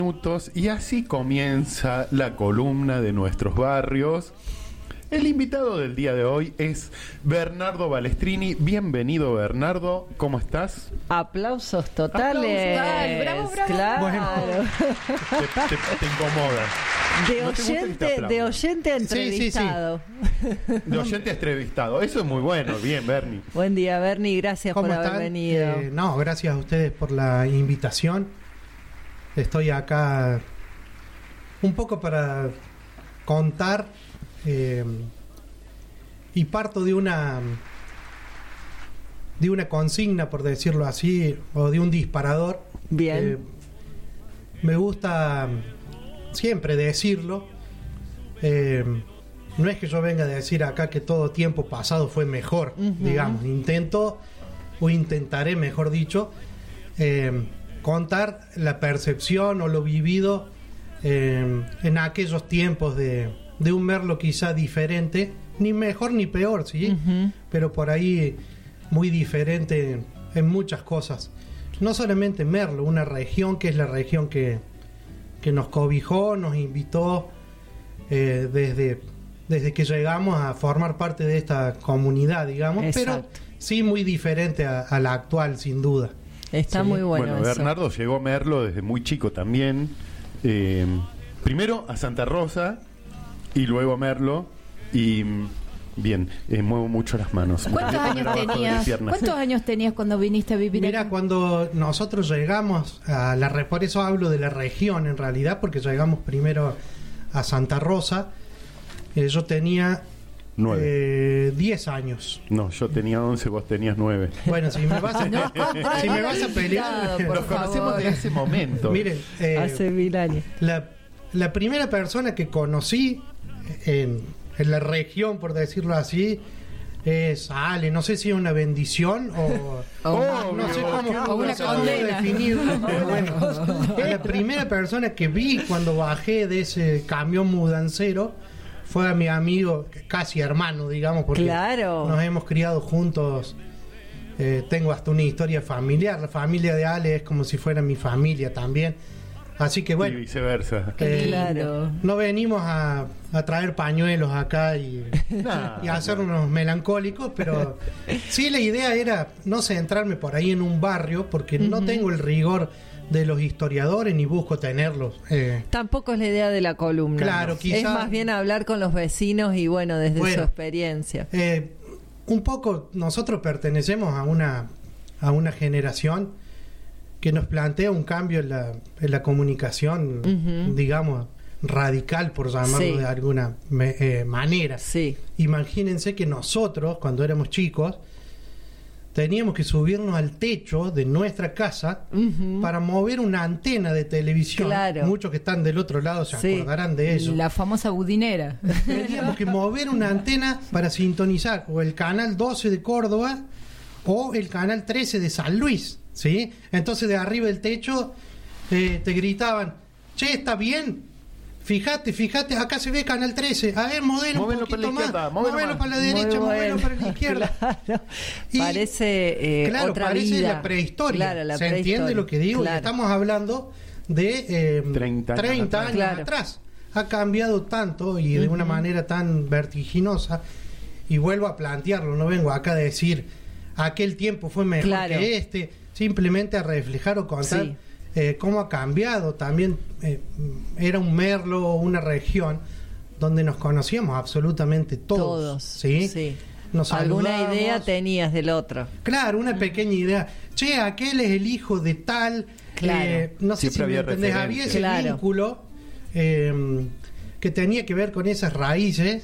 Minutos, y así comienza la columna de nuestros barrios. El invitado del día de hoy es Bernardo Balestrini. Bienvenido, Bernardo. ¿Cómo estás? Aplausos totales. Bravo, bravo. Claro. Bueno, te incomoda. De oyente a entrevistado. De oyente a entrevistado. Eso es muy bueno. Bien, Bernie. Buen día, Bernie. Gracias por haber venido. No, gracias a ustedes por la invitación. Estoy acá un poco para contar y parto de una consigna, por decirlo así, o de un disparador. Bien. Me gusta siempre decirlo. No es que yo venga a decir acá que todo tiempo pasado fue mejor, digamos. Intentaré, mejor dicho, contar la percepción o lo vivido en aquellos tiempos de un Merlo quizá diferente, ni mejor ni peor, ¿sí? Pero por ahí muy diferente en muchas cosas. No solamente Merlo, una región que es la región que nos cobijó, nos invitó desde que llegamos a formar parte de esta comunidad, digamos. Exacto. Pero sí muy diferente a la actual, sin duda. Está sí. muy bueno eso. Bernardo llegó a Merlo desde muy chico también. Primero a Santa Rosa y luego a Merlo. Y bien, muevo mucho las manos. ¿Cuántos años tenías cuando viniste a vivir Mira, aquí? cuando nosotros llegamos a por eso hablo de la región en realidad, porque llegamos primero a Santa Rosa. Yo tenía 10 años. No, yo tenía 11, vos tenías 9. Bueno, si me vas a pelear, nos conocemos de ese momento. Miren, hace 1000 años. La primera persona que conocí en la región, por decirlo así, es Ale. No sé si es una bendición o no sé cómo una condena. definirlo, pero bueno, es la primera persona que vi cuando bajé de ese camión mudancero. Fue a mi amigo, casi hermano, digamos, porque claro, nos hemos criado juntos. Tengo hasta una historia familiar. La familia de Ale es como si fuera mi familia también. Así que bueno. Y viceversa. Claro. No venimos a traer pañuelos acá y a hacernos melancólicos, pero sí, la idea era no centrarme por ahí en un barrio, porque no tengo el rigor de los historiadores ni busco tenerlos. Tampoco es la idea de la columna. Claro, quizá, es más bien hablar con los vecinos y bueno, desde su experiencia. Un poco nosotros pertenecemos a una generación que nos plantea un cambio en la comunicación, digamos, radical, por llamarlo de alguna manera. Sí. Imagínense que nosotros, cuando éramos chicos, teníamos que subirnos al techo de nuestra casa para mover una antena de televisión. Claro. Muchos que están del otro lado se acordarán de eso. La famosa budinera. Teníamos que mover una antena para sintonizar o el canal 12 de Córdoba o el canal 13 de San Luis, ¿sí? Entonces de arriba del techo te gritaban: che, ¿está bien? Fíjate, acá se ve canal 13. A ver, modelo un poquito más. Móvelo para la derecha, móvelo para la izquierda. Claro. Y, parece otra parece vida. La prehistoria. Claro, la ¿Se prehistoria. entiende lo que digo? Claro. Estamos hablando de 30 años atrás. Ha cambiado tanto y de una manera tan vertiginosa. Y vuelvo a plantearlo. No vengo acá a decir aquel tiempo fue mejor que este. Simplemente a reflejar o contar. Sí. Cómo ha cambiado también. Era un Merlo, una región donde nos conocíamos absolutamente todos. ¿sí? Nos alguna idea tenías del otro. Claro, una pequeña idea. Che, aquel es el hijo de tal. Claro. No sé Siempre si me entendés. Había ese vínculo que tenía que ver con esas raíces.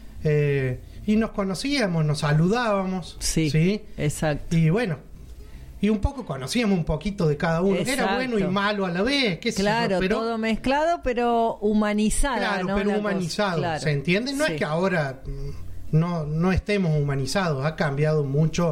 Y nos conocíamos, nos saludábamos. Sí, exacto. Y bueno, y un poco conocíamos un poquito de cada uno. Exacto. Era bueno y malo a la vez, qué sé claro, yo, pero todo mezclado, pero humanizado. Claro, ¿no? pero La humanizado, claro. ¿se entiende? No es que ahora no estemos humanizados, ha cambiado mucho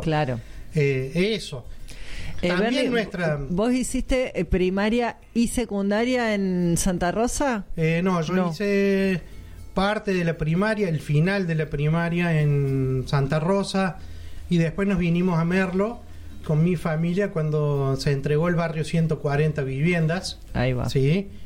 eso. También Bernie, ¿vos hiciste primaria y secundaria en Santa Rosa? No, yo hice parte de la primaria, el final de la primaria en Santa Rosa, y después nos vinimos a Merlo con mi familia cuando se entregó el barrio 140 viviendas. Ahí va. Sí.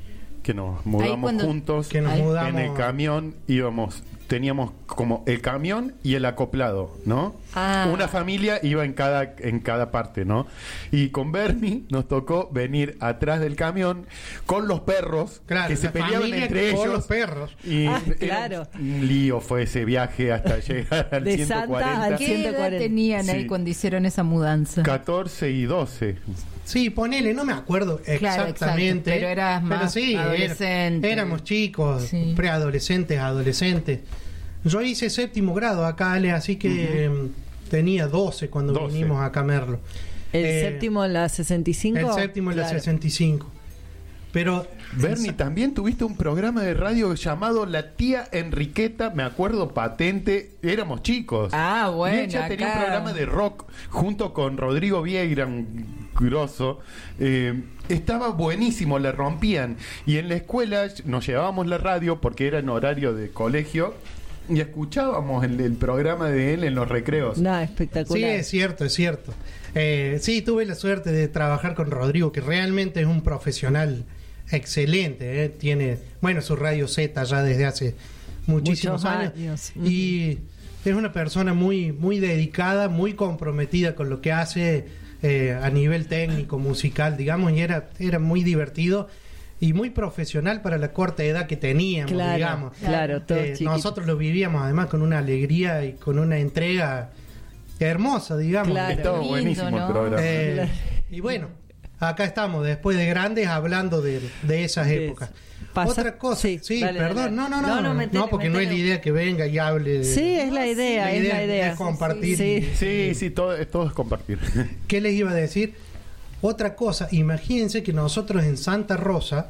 que nos mudamos juntos, que nos mudamos en el camión teníamos como el camión y el acoplado, ¿no? Una familia iba en cada parte, ¿no? Y con Bernie nos tocó venir atrás del camión con los perros, claro, que se peleaban entre ellos. Con los perros. Y claro. un lío fue ese viaje hasta llegar al De 140. Santa al ¿Qué 140. edad tenían ahí cuando hicieron esa mudanza? 14 y 12. Sí, ponele, no me acuerdo exactamente. Pero eras más sí, adolescente. Éramos chicos, preadolescentes, adolescentes. Yo hice 7º grado acá, Ale, así que tenía 12 cuando vinimos acá a Merlo. ¿El séptimo en la 65? El séptimo en la 65. Pero Bernie, también tuviste un programa de radio llamado La Tía Enriqueta, me acuerdo patente, éramos chicos. Bueno, y ella tenía acá un programa de rock junto con Rodrigo Vieira, un grosso. Estaba buenísimo, le rompían. Y en la escuela nos llevábamos la radio porque era en horario de colegio y escuchábamos el programa de él en los recreos. Espectacular. Sí, es cierto. Sí, tuve la suerte de trabajar con Rodrigo, que realmente es un profesional excelente. Tiene, su Radio Z ya desde hace muchísimos años. Y es una persona muy, muy dedicada, muy comprometida con lo que hace a nivel técnico, musical, digamos, y era muy divertido y muy profesional para la corta edad que teníamos, digamos. Claro, nosotros lo vivíamos además con una alegría y con una entrega hermosa, digamos. Claro. Estaba Lindo, buenísimo ¿no? el programa. Y bueno, acá estamos, después de grandes, hablando de esas épocas. Otra cosa, dale, perdón, dale. No, porque no es la idea que venga y hable. Sí, es la idea, es la idea. Es compartir. Sí, todo es compartir. ¿Qué les iba a decir? Otra cosa, imagínense que nosotros en Santa Rosa,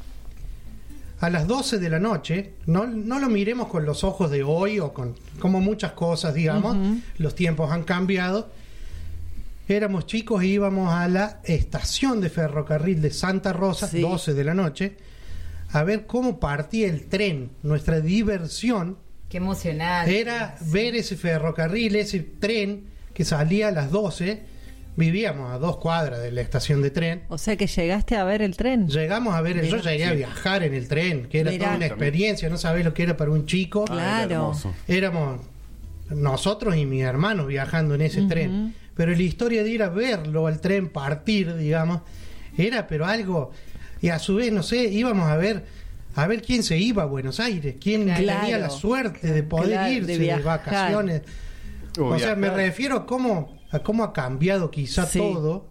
a las 12 de la noche, no lo miremos con los ojos de hoy o como muchas cosas, digamos, los tiempos han cambiado. Éramos chicos e íbamos a la estación de ferrocarril de Santa Rosa, 12 de la noche, a ver cómo partía el tren. Nuestra diversión, qué emocionante, era ver ese ferrocarril, ese tren que salía a las 12. Vivíamos a 2 cuadras de la estación de tren. O sea que llegaste a ver el tren. Llegamos a ver, yo llegué a viajar en el tren, que era toda una experiencia, no sabés lo que era para un chico. Claro. Éramos nosotros y mis hermanos viajando en ese tren. Pero la historia de ir a verlo, al tren partir, digamos, era pero algo. Y a su vez, no sé, íbamos a ver quién se iba a Buenos Aires, quién tenía la suerte de poder irse de vacaciones. O sea, me refiero a cómo ha cambiado quizá todo.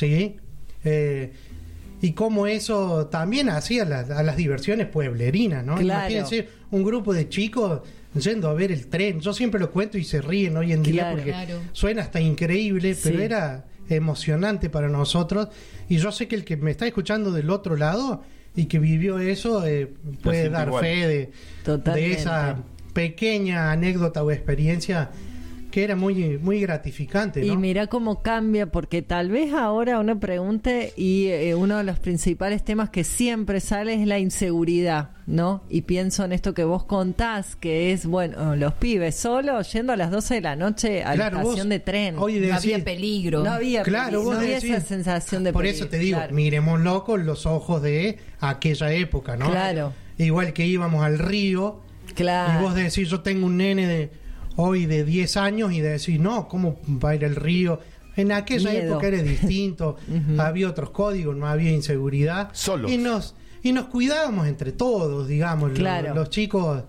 Y cómo eso también hacía a las diversiones pueblerinas, ¿no? Claro. Imagínense un grupo de chicos yendo a ver el tren. Yo siempre lo cuento y se ríen hoy en día porque suena hasta increíble, pero era emocionante para nosotros. Y yo sé que el que me está escuchando del otro lado y que vivió eso puede dar fe de esa pequeña anécdota o experiencia que era muy, muy gratificante, ¿no? Y mira cómo cambia, porque tal vez ahora uno pregunte y uno de los principales temas que siempre sale es la inseguridad, ¿no? Y pienso en esto que vos contás, que es, los pibes solos yendo a las 12 de la noche a la estación de tren. No había peligro. No había peligro, no había esa sensación de por peligro. Por eso te digo, miremoslo con los ojos de aquella época, ¿no? Claro. Igual que íbamos al río, y vos decís, yo tengo un nene hoy de 10 años y de decir, no, ¿cómo va a ir al río? En aquella época era distinto, había otros códigos, no había inseguridad. Solos. Y nos cuidábamos entre todos, digamos. Los chicos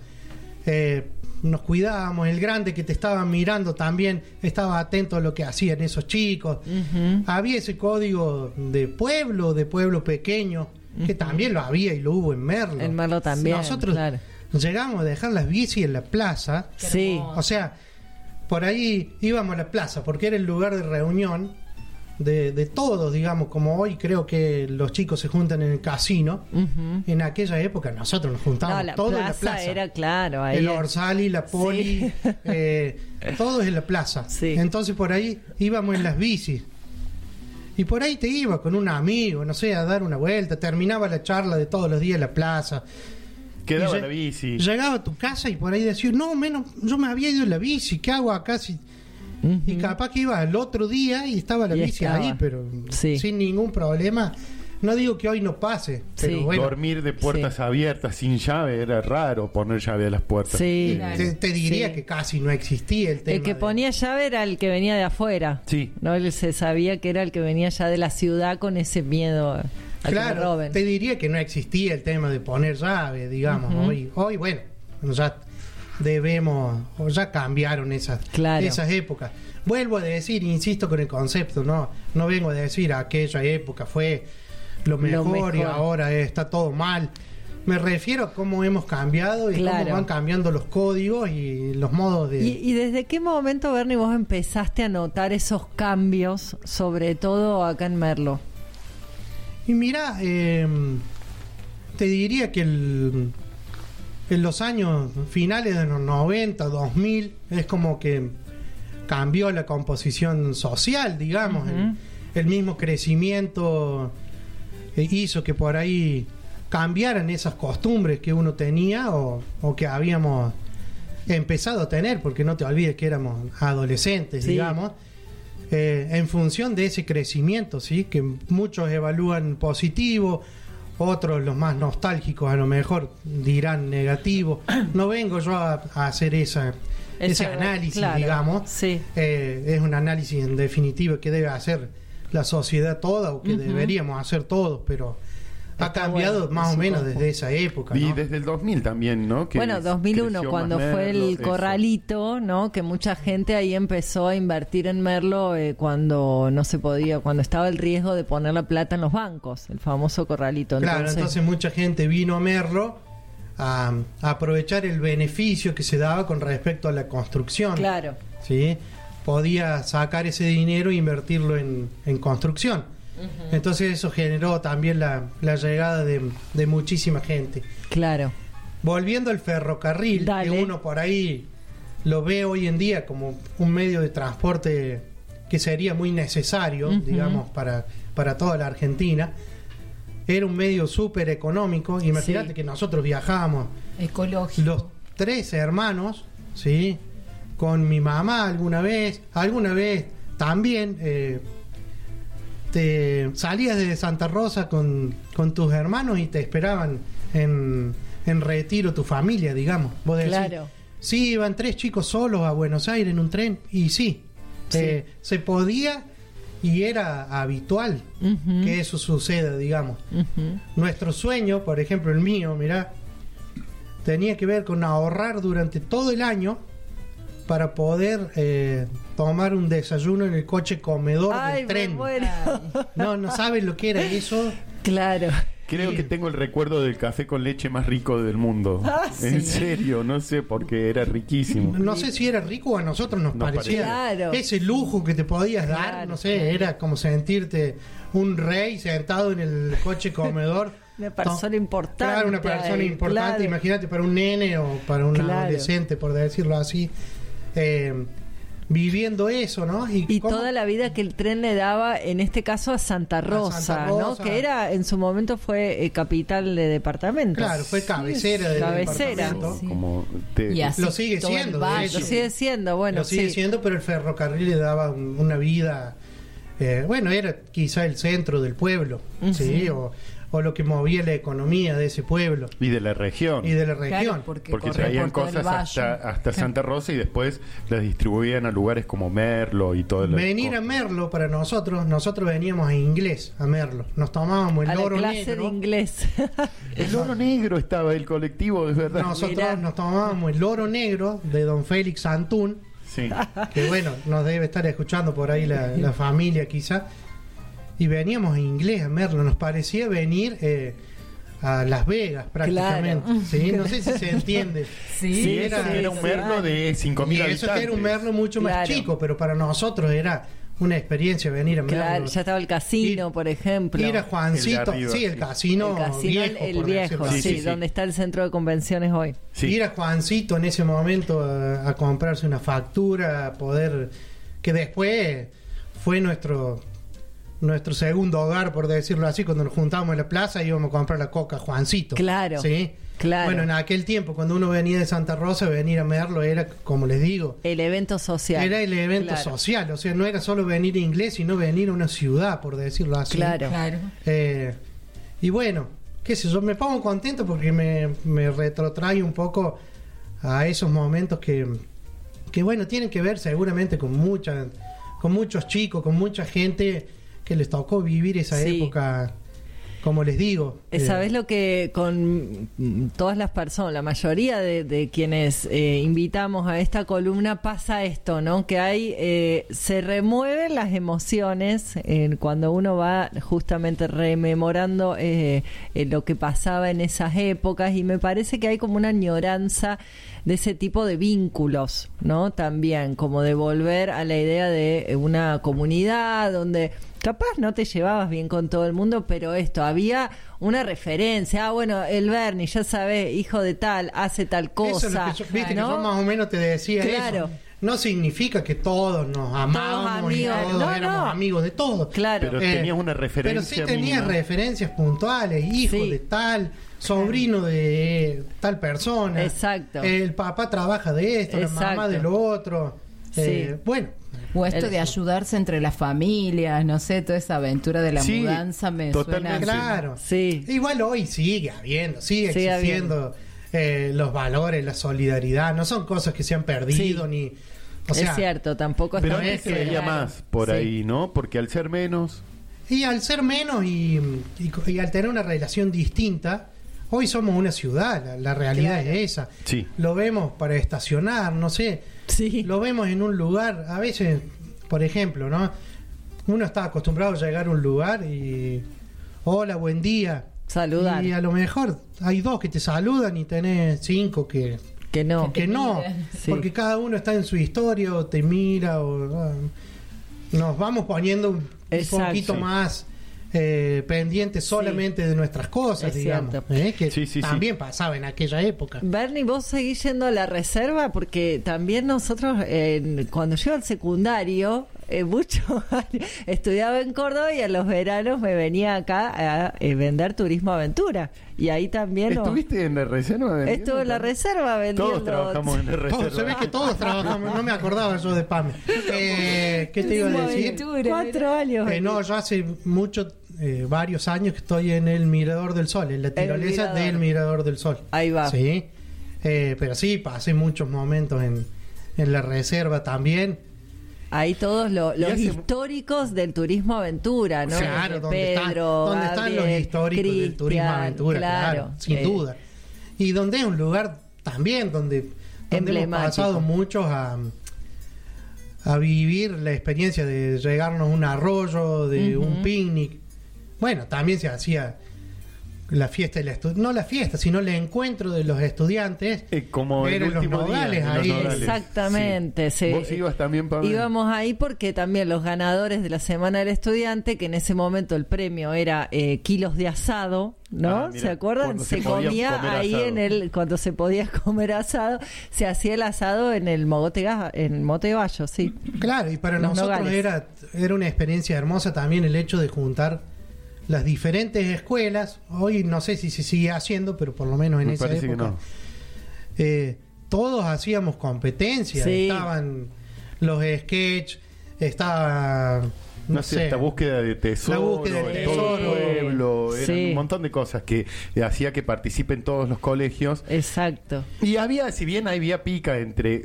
nos cuidábamos. El grande que te estaba mirando también estaba atento a lo que hacían esos chicos. Había ese código de pueblo pequeño, que también lo había y lo hubo en Merlo. En Merlo también, nosotros llegamos a dejar las bicis en la plaza. O sea, por ahí íbamos a la plaza porque era el lugar de reunión de todos, digamos, como hoy creo que los chicos se juntan en el casino. En aquella época nosotros nos juntábamos todos en la plaza. Era claro, ahí el Orsali, la Poli, todos en la plaza. Entonces por ahí íbamos en las bicis. Y por ahí te ibas con un amigo, no sé, a dar una vuelta. Terminaba la charla de todos los días en la plaza. Quedaba la bici. Llegaba a tu casa y por ahí decías, no, yo me había ido en la bici, ¿qué hago acá? Y capaz que iba al otro día y estaba la bici ahí, pero sin ningún problema. No digo que hoy no pase, pero Sí. bueno. Dormir de puertas abiertas sin llave era raro, poner llave a las puertas. Sí. Te diría Sí. que casi no existía el tema. El que ponía llave era el que venía de afuera. Sí. No, él se sabía que era el que venía ya de la ciudad con ese miedo a que le Claro, roben. te diría que no existía el tema de poner llave, digamos. Hoy, bueno, ya debemos, o ya cambiaron esas épocas. Vuelvo a decir, insisto con el concepto, no vengo a decir aquella época fue lo mejor y ahora está todo mal. Me refiero a cómo hemos cambiado y cómo van cambiando los códigos y los modos de... ¿Y desde qué momento, Bernie, vos empezaste a notar esos cambios, sobre todo acá en Merlo? Y mira, te diría que en los años finales de los 90, 2000, es como que cambió la composición social, digamos. El mismo crecimiento hizo que por ahí cambiaran esas costumbres que uno tenía o que habíamos empezado a tener, porque no te olvides que éramos adolescentes, digamos, en función de ese crecimiento, ¿sí? Que muchos evalúan positivo, otros, los más nostálgicos, a lo mejor dirán negativo. No vengo yo a hacer ese análisis, digamos. Sí. Es un análisis en definitiva que debe hacer la sociedad toda o que deberíamos hacer todos, pero ha cambiado más o menos desde esa época, ¿no? Y desde el 2000 también, ¿no? Que 2001, cuando fue el corralito, ¿no? Que mucha gente ahí empezó a invertir en Merlo cuando no se podía, cuando estaba el riesgo de poner la plata en los bancos, el famoso corralito. Entonces mucha gente vino a Merlo a aprovechar el beneficio que se daba con respecto a la construcción. Claro. ¿Sí? Podía sacar ese dinero e invertirlo en construcción. Entonces eso generó también la llegada de muchísima gente. Claro. Volviendo al ferrocarril, que uno por ahí lo ve hoy en día como un medio de transporte que sería muy necesario, digamos, para toda la Argentina. Era un medio súper económico. Imagínate que nosotros viajábamos ecológico, los 3 hermanos, ¿sí? Con mi mamá alguna vez también te salías de Santa Rosa con tus hermanos y te esperaban en Retiro tu familia, digamos. Vos decís, claro. Sí, iban 3 chicos solos a Buenos Aires en un tren, y sí. Se podía y era habitual que eso suceda, digamos. Nuestro sueño, por ejemplo el mío, mirá, tenía que ver con ahorrar durante todo el año para poder tomar un desayuno en el coche comedor del tren. No sabes lo que era eso. Claro. Creo que tengo el recuerdo del café con leche más rico del mundo. En serio, no sé, porque era riquísimo. No sé si era rico o a nosotros nos parecía. Claro. Ese lujo que te podías dar, no sé, era como sentirte un rey sentado en el coche comedor. Una persona importante. Claro, una persona importante. Claro. Imagínate para un nene o para un adolescente, por decirlo así. Viviendo eso, ¿no? Y toda la vida que el tren le daba, en este caso a Santa Rosa, ¿no? Que era, en su momento fue capital de departamento. Claro, fue cabecera del departamento. Sí. Como lo sigue siendo, de hecho. Lo sigue siendo, bueno, lo sigue siendo, pero el ferrocarril le daba una vida, era quizá el centro del pueblo, ¿sí? O lo que movía la economía de ese pueblo. Y de la región. Claro, porque traían cosas hasta Santa Rosa y después las distribuían a lugares como Merlo y todo. Venir a Merlo para nosotros veníamos a inglés, a Merlo. Nos tomábamos el loro negro. De inglés. El loro negro estaba, el colectivo, es verdad. Nosotros nos tomábamos el loro negro de don Félix Antún. Sí. Que bueno, nos debe estar escuchando por ahí la familia quizá. Y veníamos en inglés a Merlo, nos parecía venir a Las Vegas prácticamente. Claro. ¿Sí? No sé si se entiende. Sí, era un Merlo de 5.000 habitantes. Eso era un Merlo mucho más chico, pero para nosotros era una experiencia venir a Merlo. Claro, ya estaba el casino, por ejemplo. Ir a Juancito, el casino viejo. El viejo, donde está el centro de convenciones hoy. Sí. Ir a Juancito en ese momento a comprarse una factura, a poder... Que después fue nuestro segundo hogar, por decirlo así, cuando nos juntábamos en la plaza íbamos a comprar la coca Juancito. Claro. ¿Sí? Claro. Bueno, en aquel tiempo, cuando uno venía de Santa Rosa, venir a Merlo era, como les digo, el evento social. Era el evento social, o sea, no era solo venir a inglés, sino venir a una ciudad, por decirlo así. Claro. Y bueno, qué sé yo, me pongo contento porque me retrotrae un poco a esos momentos que bueno, tienen que ver seguramente con muchos chicos, con mucha gente que les tocó vivir esa época, como les digo. ¿Sabés lo que con todas las personas, la mayoría de quienes invitamos a esta columna pasa esto, ¿no? Que hay, se remueven las emociones cuando uno va justamente rememorando lo que pasaba en esas épocas, y me parece que hay como una añoranza de ese tipo de vínculos, ¿no? También, como de volver a la idea de una comunidad donde capaz no te llevabas bien con todo el mundo, pero había una referencia. Bueno, el Bernie, ya sabes, hijo de tal, hace tal cosa. Eso es lo que viste, ¿no? Que yo más o menos te decía eso. No significa que todos nos amábamos y todos éramos amigos de todos. Claro. Pero tenías una referencia. Pero sí tenías referencias puntuales, hijo de tal, sobrino de tal persona. Exacto. El papá trabaja de esto, la mamá de lo otro. Bueno. O esto de ayudarse entre las familias, no sé, toda esa aventura de la mudanza me suena. Claro. Sí. Igual hoy sigue existiendo los valores, la solidaridad, no son cosas que se han perdido ni... O sea, es cierto, tampoco pero antes se veía más por ahí, ¿no? Porque al ser menos... Y al ser menos y al tener una relación distinta, hoy somos una ciudad, la realidad es esa. Sí. Lo vemos para estacionar, no sé. Sí. Lo vemos en un lugar, a veces, por ejemplo, ¿no? Uno está acostumbrado a llegar a un lugar y... Hola, buen día. Saludar. Y a lo mejor hay 2 que te saludan y tenés 5 que no. Sí. Porque cada uno está en su historia o te mira nos vamos poniendo un poquito más pendientes solamente de nuestras cosas, digamos, que también pasaba en aquella época. Bernie, ¿vos seguís yendo a la reserva? Porque también nosotros cuando yo al secundario mucho estudiaba en Córdoba y a los veranos me venía acá a vender turismo aventura, y ahí también ¿Estuviste en la reserva? Estuve en la reserva vendiendo. Todos trabajamos en la reserva. Se ve que todos trabajamos, no me acordaba yo de PAME. ¿Qué te iba a decir? 4 años. No, yo hace varios años que estoy en el Mirador del Sol, en la tirolesa del Mirador del Sol. Ahí va. Sí, pero sí, pasé muchos momentos en la reserva también. Ahí todos los históricos del turismo aventura, ¿no? Claro, donde están los históricos del turismo aventura, claro, sin duda. Y donde es un lugar también donde hemos pasado muchos a vivir la experiencia de llegarnos a un arroyo, de un picnic. Bueno, también se hacía la fiesta no la fiesta, sino el encuentro de los estudiantes, como el último los nogales día, ahí. Exactamente, sí. Vos ibas también, Pablo. Íbamos ahí porque también los ganadores de la Semana del Estudiante, que en ese momento el premio era kilos de asado, ¿no? Mira, ¿se acuerdan? Se comía ahí asado. Cuando se podía comer asado, se hacía el asado en el Mote Bayo, sí. Claro, y para nosotros era una experiencia hermosa también el hecho de juntar las diferentes escuelas. Hoy no sé si se sigue haciendo, pero por lo menos en esa época todos hacíamos competencias. Estaban los sketch, estaba no sé, esta búsqueda de tesoro, todo el pueblo, eran un montón de cosas que hacía que participen todos los colegios. Exacto. Y si bien había pica entre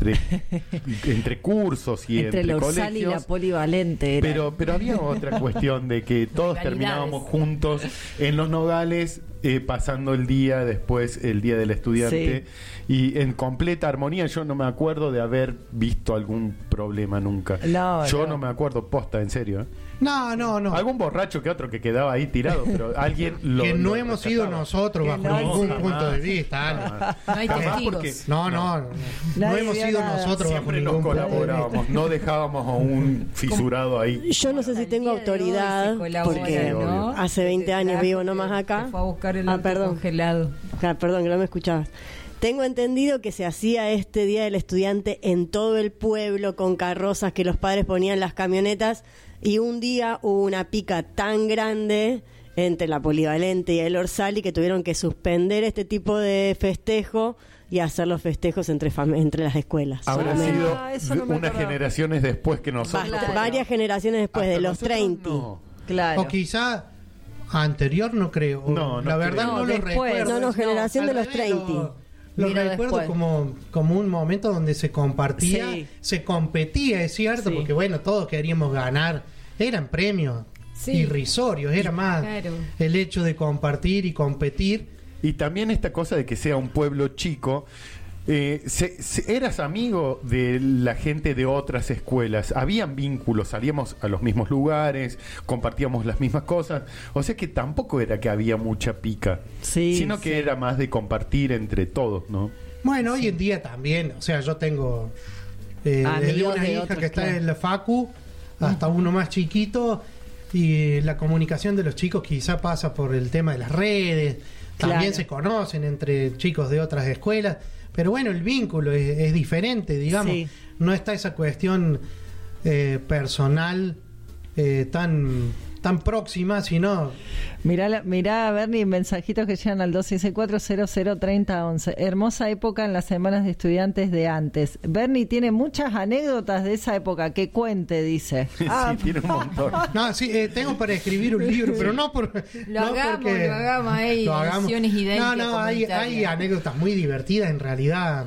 cursos y entre la colegios, Orsal y la Polivalente era. pero había otra cuestión de que todos terminábamos juntos en los nogales, pasando el día después, el día del estudiante, y en completa armonía. Yo no me acuerdo de haber visto algún problema nunca. Yo no me acuerdo, posta, en serio. No. Algún borracho que otro que quedaba ahí tirado, pero alguien que no hemos sido nosotros bajo ningún punto de vista. No hay testigos. No hemos sido nosotros bajo ningún punto de vista. Colaborábamos, no dejábamos a un fisurado ahí. Yo no sé si tengo autoridad, porque hace 20 años vivo nomás acá. Fue a buscar el perdón. congelado. Perdón, que no me escuchabas. Tengo entendido que se hacía este Día del Estudiante en todo el pueblo, con carrozas que los padres ponían las camionetas, y un día hubo una pica tan grande entre la Polivalente y el Orsali que tuvieron que suspender este tipo de festejo y hacer los festejos entre las escuelas. Habrá sido unas generaciones después que nosotros. Varias generaciones después, de los 30. O quizá Anterior no creo. No, la verdad creo. no lo Después. recuerdo. No, generación de los 30. Lo Vino recuerdo después. como un momento donde se compartía, Sí. se competía, es cierto, Sí. porque bueno, todos queríamos ganar. Eran premios Sí. irrisorios, era más Claro. el hecho de compartir y competir. Y también esta cosa de que sea un pueblo chico. Eras amigo de la gente de otras escuelas, habían vínculos, salíamos a los mismos lugares, compartíamos las mismas cosas, o sea que tampoco era que había mucha pica, Sí, sino sí. que era más de compartir entre todos, ¿no? Bueno, hoy en día también, o sea, yo tengo desde Amigos una de hija otros, que está claro. en la facu hasta uno más chiquito, y la comunicación de los chicos quizá pasa por el tema de las redes, también Claro. se conocen entre chicos de otras escuelas, pero bueno, el vínculo es diferente, digamos, Sí. no está esa cuestión personal tan próxima, sino Mirá, Bernie, mensajitos que llegan al 264-003011. Hermosa época en las semanas de estudiantes de antes. Bernie tiene muchas anécdotas de esa época. Que cuente, dice. Sí, tiene un montón. no, sí, tengo para escribir un libro, pero no por Lo no hagamos, porque lo hagamos, hay lo hagamos. ediciones idénticas No, hay comunitarias. anécdotas muy divertidas en realidad,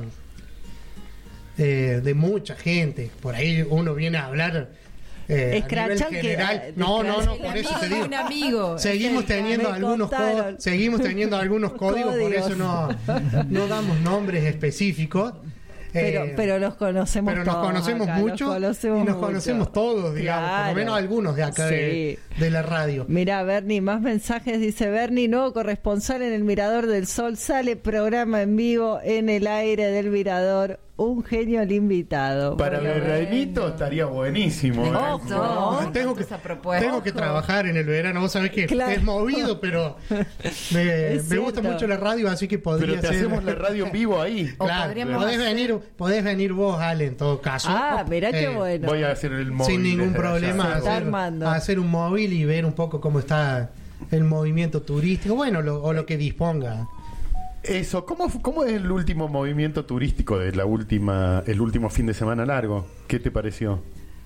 de mucha gente. Por ahí uno viene a hablar a nivel Escrachan que- general. No, escrachan. por eso te digo. Un amigo. Seguimos teniendo me algunos contaron. códigos, por Códigos. eso no damos nombres específicos. Pero los conocemos pero nos todos conocemos acá, mucho los conocemos y nos mucho. conocemos todos, digamos, por Claro. lo menos algunos de acá de la radio. Mira, Bernie, más mensajes. Dice Bernie, nuevo corresponsal en el Mirador del Sol. Sale programa en vivo en el aire del Mirador. Un genio el invitado. Para Bueno, veranito bueno. estaría buenísimo. ¿eh? Ojo, No, tengo que esa propuesta. tengo que trabajar en el verano. Vos sabés que Claro. es movido, pero me Es gusta cierto. mucho la radio, así que podría Pero te ser. hacemos la radio en vivo ahí. O Claro, podríamos podés venir vos, Ale, en todo caso. Ah, mirá qué Eh, bueno. Voy a hacer el móvil. Sin ningún desde allá. problema Se está armando. hacer un móvil y ver un poco cómo está el movimiento turístico, bueno, o lo que disponga. Eso, ¿cómo es el último movimiento turístico de el último fin de semana largo? ¿Qué te pareció?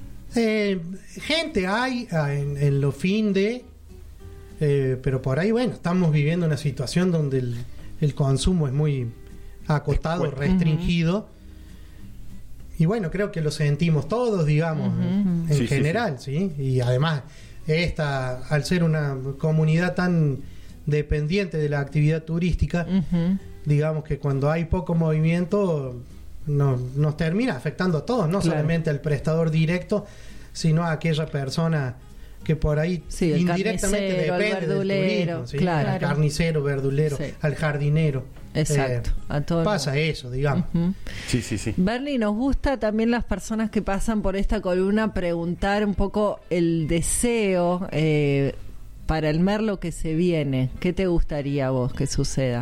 Gente hay en lo fin de, pero por ahí, bueno, estamos viviendo una situación donde el consumo es muy acotado, Escueto. restringido. Y bueno, creo que lo sentimos todos, digamos, en Sí, sí, general, sí. Y además, al ser una comunidad tan dependiente de la actividad turística, digamos que cuando hay poco movimiento nos termina afectando a todos, no Claro. solamente al prestador directo, sino a aquella persona que por ahí Sí, el indirectamente carnicero, el depende del verdulero, turismo, ¿sí? claro. Al carnicero, verdulero, Sí. al jardinero. Exacto, a todo el Pasa mundo. eso, digamos. Ujú. Sí. Bernie, nos gusta también las personas que pasan por esta columna preguntar un poco el deseo para el Merlo que se viene. ¿Qué te gustaría a vos que suceda?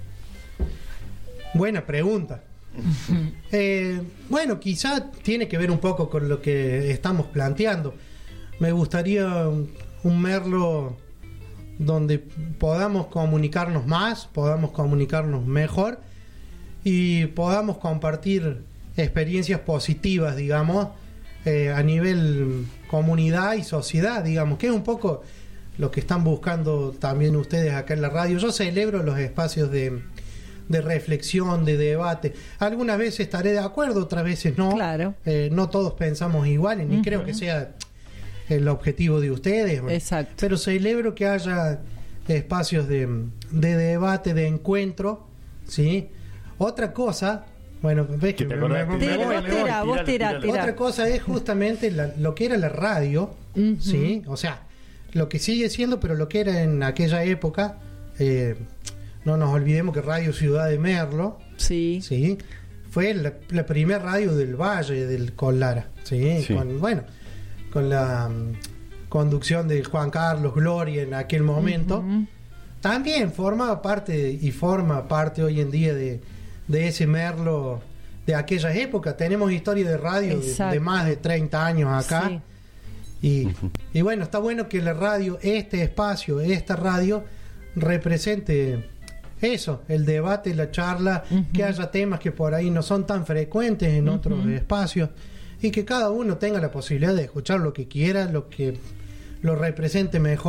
Buena pregunta. Bueno, quizá tiene que ver un poco con lo que estamos planteando. Me gustaría un Merlo donde podamos comunicarnos más, podamos comunicarnos mejor y podamos compartir experiencias positivas, digamos, a nivel comunidad y sociedad, digamos, que es un poco lo que están buscando también ustedes acá en la radio. Yo celebro los espacios de reflexión, de debate. Algunas veces estaré de acuerdo, otras veces no. Claro. No todos pensamos iguales, ni creo que sea el objetivo de ustedes. Exacto. Pero celebro que haya espacios de debate, de encuentro, ¿sí? Otra cosa, bueno, ves que te acordás, me Tira, voy, vos me voy. tira, vos tira. Otra cosa es justamente lo que era la radio, ¿sí? O sea, lo que sigue siendo, pero lo que era en aquella época, no nos olvidemos que Radio Ciudad de Merlo, Sí. ¿sí? Fue la primera radio del Valle del Colara, ¿sí? Sí. Con la conducción de Juan Carlos Gloria en aquel momento. También formaba parte y forma parte hoy en día de ese Merlo de aquellas épocas. Tenemos historia de radio Exacto. de más de 30 años acá. Sí. Y bueno, está bueno que la radio, este espacio, esta radio, represente eso, el debate, la charla, que haya temas que por ahí no son tan frecuentes en otros espacios y que cada uno tenga la posibilidad de escuchar lo que quiera, lo que lo represente mejor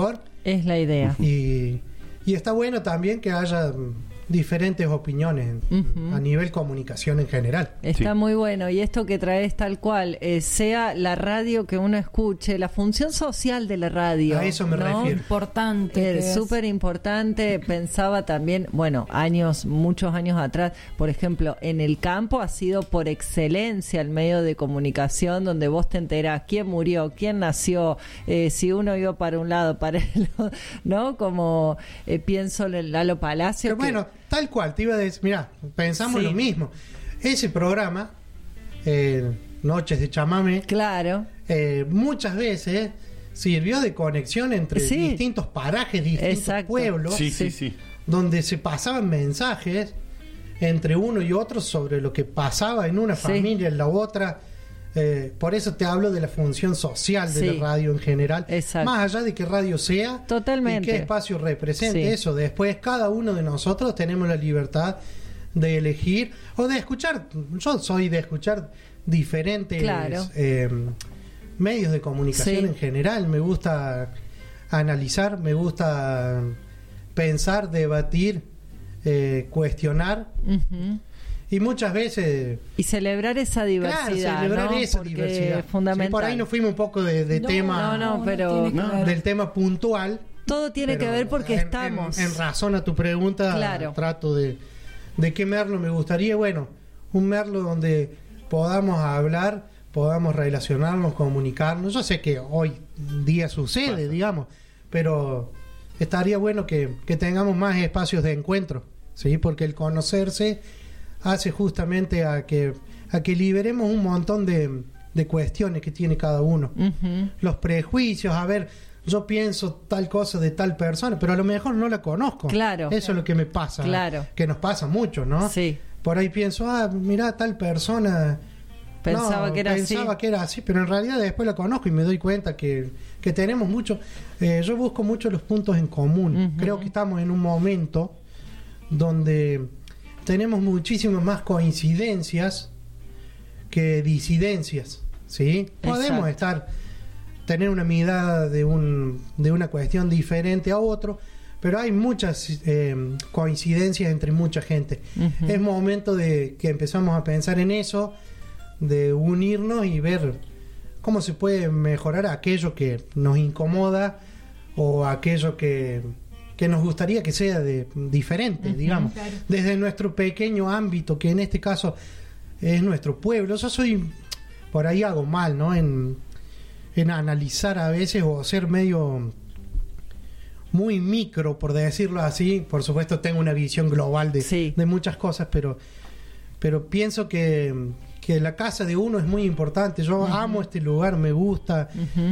Es la idea. Y está bueno también que haya diferentes opiniones a nivel comunicación en general. Está muy bueno. Y esto que traes tal cual, sea la radio que uno escuche, la función social de la radio. A eso me refiero. Importante. Súper importante. Pensaba también, bueno, muchos años atrás, por ejemplo, en el campo ha sido por excelencia el medio de comunicación donde vos te enterás quién murió, quién nació, si uno iba para un lado, para el otro, ¿no? Como pienso en el Lalo Palacio. Pero bueno, tal cual, te iba a decir, mira, pensamos lo mismo. Ese programa, Noches de Chamamé, claro, muchas veces sirvió de conexión entre distintos parajes, distintos pueblos, donde se pasaban mensajes entre uno y otro sobre lo que pasaba en una familia, en la otra. Por eso te hablo de la función social de la radio en general. Exacto. Más allá de qué radio sea, totalmente, y qué espacio represente eso. Después cada uno de nosotros tenemos la libertad de elegir o de escuchar. Yo soy de escuchar diferentes medios de comunicación en general. Me gusta analizar, me gusta pensar, debatir, cuestionar. Y muchas veces... Y celebrar esa diversidad. Claro, celebrar esa porque diversidad. Es fundamental. Sí, por ahí nos fuimos un poco de tema... pero... del tema puntual. Todo tiene que ver porque estamos... En razón a tu pregunta, trato de qué merlo me gustaría. Bueno, un merlo donde podamos hablar, podamos relacionarnos, comunicarnos. Yo sé que hoy día sucede, digamos, pero estaría bueno que tengamos más espacios de encuentro, ¿sí? Porque el conocerse hace justamente a que liberemos un montón de cuestiones que tiene cada uno. Los prejuicios, a ver, yo pienso tal cosa de tal persona, pero a lo mejor no la conozco. Claro. Eso es lo que me pasa. Claro. Que nos pasa mucho, ¿no? Sí. Por ahí pienso, mirá, tal persona... Pensaba que era así, pero en realidad después la conozco y me doy cuenta que tenemos mucho... yo busco mucho los puntos en común. Creo que estamos en un momento donde... tenemos muchísimas más coincidencias que disidencias, ¿sí? Podemos tener una mirada de una cuestión diferente a otro, pero hay muchas coincidencias entre mucha gente. Es momento de que empezamos a pensar en eso, de unirnos y ver cómo se puede mejorar aquello que nos incomoda o aquello que nos gustaría que sea diferente, digamos, desde nuestro pequeño ámbito, que en este caso es nuestro pueblo. Yo soy, por ahí hago mal, ¿no? En analizar a veces o ser medio muy micro, por decirlo así. Por supuesto tengo una visión global de muchas cosas, pero pienso que la casa de uno es muy importante. Yo amo este lugar, me gusta,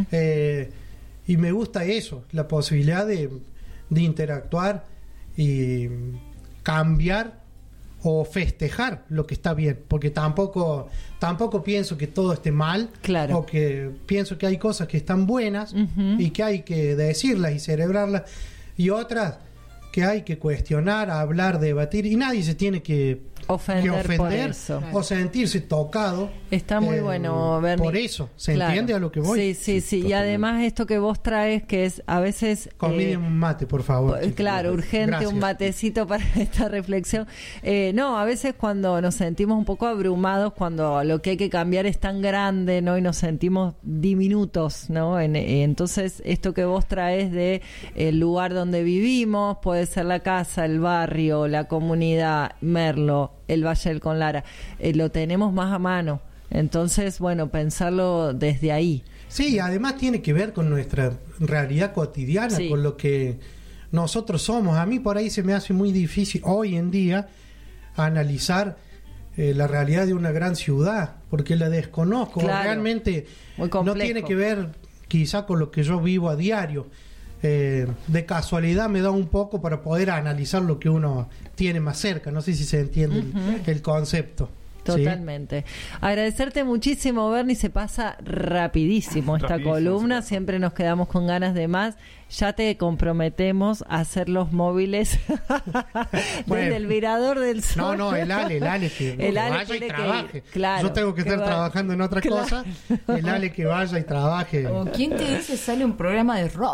y me gusta eso, la posibilidad de interactuar y cambiar o festejar lo que está bien, porque tampoco pienso que todo esté mal, o que pienso que hay cosas que están buenas y que hay que decirlas y celebrarlas, y otras que hay que cuestionar, hablar, debatir, y nadie se tiene que ofender por eso, o sentirse tocado. Está muy bueno, Bernie. Por eso, ¿se entiende a lo que voy? Sí. Y además esto que vos traes, que es a veces... Conviden un mate, por favor. Claro, urgente. Gracias. Un matecito para esta reflexión. A veces cuando nos sentimos un poco abrumados, cuando lo que hay que cambiar es tan grande, ¿no? Y nos sentimos diminutos, ¿no? Entonces, esto que vos traes de el lugar donde vivimos, puede ser la casa, el barrio, la comunidad, Merlo, el Valle del Conlara, lo tenemos más a mano. Entonces, bueno, pensarlo desde ahí. Sí, además tiene que ver con nuestra realidad cotidiana, con lo que nosotros somos. A mí por ahí se me hace muy difícil hoy en día analizar la realidad de una gran ciudad, porque la desconozco. Realmente no tiene que ver quizá con lo que yo vivo a diario. De casualidad me da un poco para poder analizar lo que uno tiene más cerca. No sé si se entiende el concepto. Totalmente. ¿Sí? Agradecerte muchísimo, Bernie. Se pasa rapidísimo esta columna. Siempre nos quedamos con ganas de más. Ya te comprometemos a hacer los móviles desde el Mirador del Sol. No, el Ale que vaya y trabaje. Yo tengo que estar trabajando en otra cosa. El Ale que vaya y trabaje. ¿Quién te dice sale un programa de rock?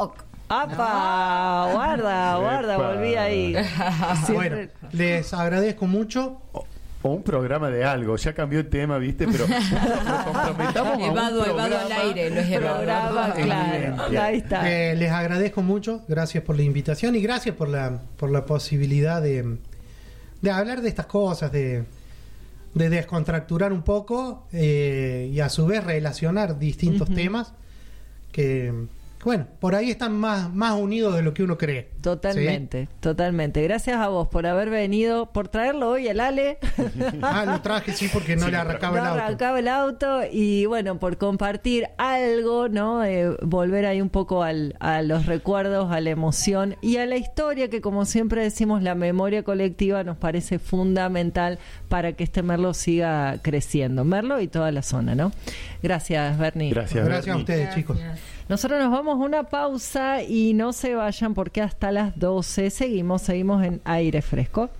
¡Apa! Guarda, Epa. volví ahí. Bueno, Siempre- les agradezco mucho. O un programa de algo, ya cambió el tema, ¿viste? Pero nos comprometamos a un Evado al programa aire, lo es programa, en claro. evidencia. Ahí está. Les agradezco mucho, gracias por la invitación y gracias por la posibilidad de hablar de estas cosas, de descontracturar un poco y a su vez relacionar distintos temas que, bueno, por ahí están más unidos de lo que uno cree. Totalmente, totalmente. Gracias a vos por haber venido, por traerlo hoy el Ale. ¿Sí? Lo traje, sí, porque no Sí, le arrancaba No el auto. arrancaba el auto y bueno, por compartir algo, ¿no? Volver ahí un poco a los recuerdos, a la emoción y a la historia que, como siempre decimos, la memoria colectiva nos parece fundamental para que este Merlo siga creciendo. Merlo y toda la zona, ¿no? Gracias, Bernie. Gracias, Gracias a Bernie. ustedes, chicos. Nosotros nos vamos a una pausa y no se vayan porque hasta las 12 seguimos en Aire Fresco.